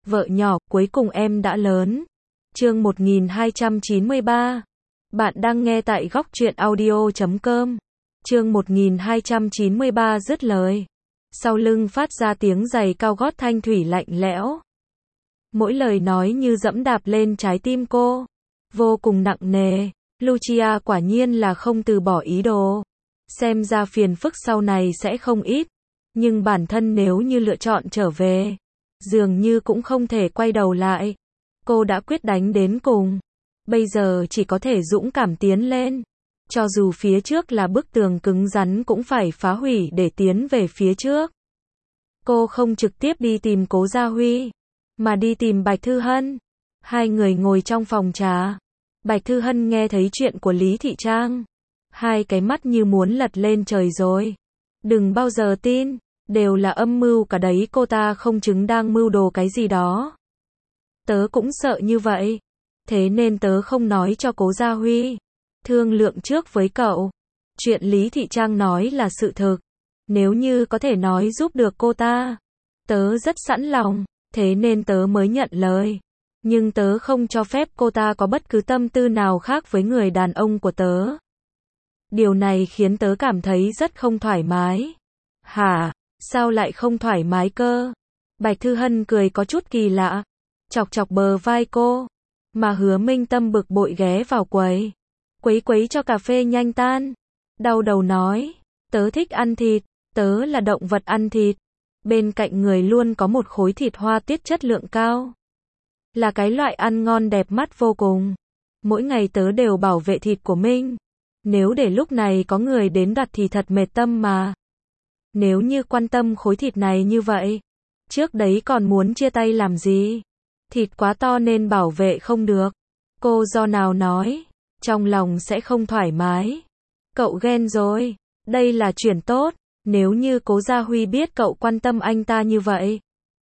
Vợ nhỏ, cuối cùng em đã lớn. Chương 1293. Bạn đang nghe tại góc truyện audio.com. Chương 1293 dứt lời. Sau lưng phát ra tiếng giày cao gót thanh thủy lạnh lẽo. Mỗi lời nói như dẫm đạp lên trái tim cô. Vô cùng nặng nề. Lucia quả nhiên là không từ bỏ ý đồ. Xem ra phiền phức sau này sẽ không ít. Nhưng bản thân nếu như lựa chọn trở về, dường như cũng không thể quay đầu lại. Cô đã quyết đánh đến cùng. Bây giờ chỉ có thể dũng cảm tiến lên. Cho dù phía trước là bức tường cứng rắn cũng phải phá hủy để tiến về phía trước. Cô không trực tiếp đi tìm Cố Gia Huy, mà đi tìm Bạch Thư Hân. Hai người ngồi trong phòng trà. Bạch Thư Hân nghe thấy chuyện của Lý Thị Trang. Hai cái mắt như muốn lật lên trời rồi. Đừng bao giờ tin, đều là âm mưu cả đấy, cô ta không chứng đang mưu đồ cái gì đó. Tớ cũng sợ như vậy. Thế nên tớ không nói cho Cố Gia Huy. Thương lượng trước với cậu. Chuyện Lý Thị Trang nói là sự thực. Nếu như có thể nói giúp được cô ta, tớ rất sẵn lòng. Thế nên tớ mới nhận lời. Nhưng tớ không cho phép cô ta có bất cứ tâm tư nào khác với người đàn ông của tớ. Điều này khiến tớ cảm thấy rất không thoải mái. Hả? Sao lại không thoải mái cơ? Bạch Thư Hân cười có chút kỳ lạ. Chọc chọc bờ vai cô. Mà Hứa Minh Tâm bực bội ghé vào quầy. Quấy quấy cho cà phê nhanh tan. Đau đầu nói. Tớ thích ăn thịt. Tớ là động vật ăn thịt. Bên cạnh người luôn có một khối thịt hoa tiết chất lượng cao. Là cái loại ăn ngon đẹp mắt vô cùng. Mỗi ngày tớ đều bảo vệ thịt của mình. Nếu để lúc này có người đến đoạt thì thật mệt tâm mà. Nếu như quan tâm khối thịt này như vậy, trước đấy còn muốn chia tay làm gì? Thịt quá to nên bảo vệ không được. Cô do nào nói, trong lòng sẽ không thoải mái. Cậu ghen rồi, đây là chuyện tốt. Nếu như Cố Gia Huy biết cậu quan tâm anh ta như vậy,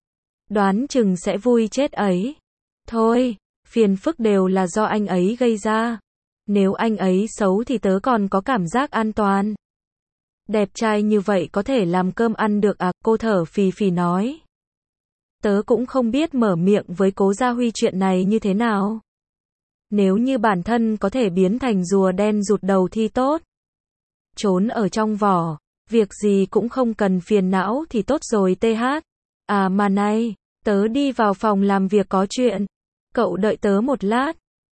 đoán chừng sẽ vui chết ấy. Thôi, phiền phức đều là do anh ấy gây ra. Nếu anh ấy xấu thì tớ còn có cảm giác an toàn. Đẹp trai như vậy có thể làm cơm ăn được à? Cô thở phì phì nói. Tớ cũng không biết mở miệng với Cố Gia Huy chuyện này như thế nào. Nếu như bản thân có thể biến thành rùa đen rụt đầu thì tốt. Trốn ở trong vỏ, việc gì cũng không cần phiền não thì tốt rồi TH. À mà này, tớ đi vào phòng làm việc có chuyện. Cậu đợi tớ một lát.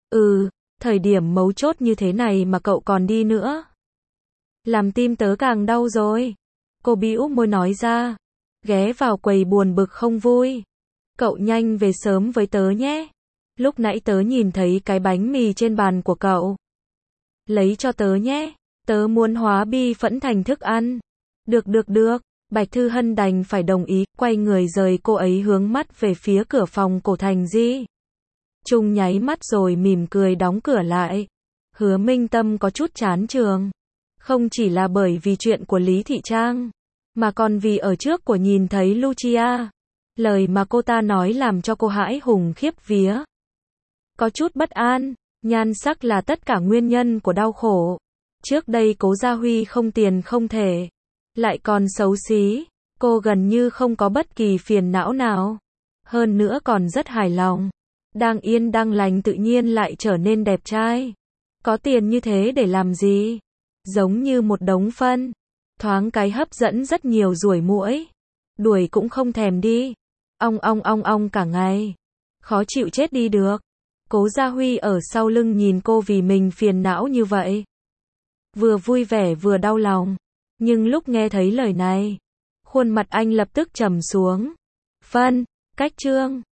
Thời điểm mấu chốt như thế này mà cậu còn đi nữa. Làm tim tớ càng đau rồi. Cô bĩu môi nói ra. Ghé vào quầy buồn bực không vui. Cậu nhanh về sớm với tớ nhé. Lúc nãy tớ nhìn thấy cái bánh mì trên bàn của cậu. Lấy cho tớ nhé. Tớ muốn hóa bi phẫn thành thức ăn. Được. Bạch Thư Hân đành phải đồng ý. Quay người rời cô ấy hướng mắt về phía cửa phòng Cổ Thành Di. Trung nháy mắt rồi mỉm cười đóng cửa lại. Hứa Minh Tâm có chút chán trường. Không chỉ là bởi vì chuyện của Lý Thị Trang, mà còn vì ở trước của nhìn thấy Lucia. Lời mà cô ta nói làm cho cô hãi hùng khiếp vía. Có chút bất an, nhan sắc là tất cả nguyên nhân của đau khổ. Trước đây Cố Gia Huy không tiền không thể, lại còn xấu xí. Cô gần như không có bất kỳ phiền não nào. Hơn nữa còn rất hài lòng. Đang yên đang lành tự nhiên lại trở nên đẹp trai. Có tiền như thế để làm gì? Giống như một đống phân. Thoáng cái hấp dẫn rất nhiều ruồi muỗi. Đuổi cũng không thèm đi. Ong cả ngày. Khó chịu chết đi được. Cố Gia Huy ở sau lưng nhìn cô vì mình phiền não như vậy. Vừa vui vẻ vừa đau lòng. Nhưng lúc nghe thấy lời này, khuôn mặt anh lập tức trầm xuống. Phân, cách trương.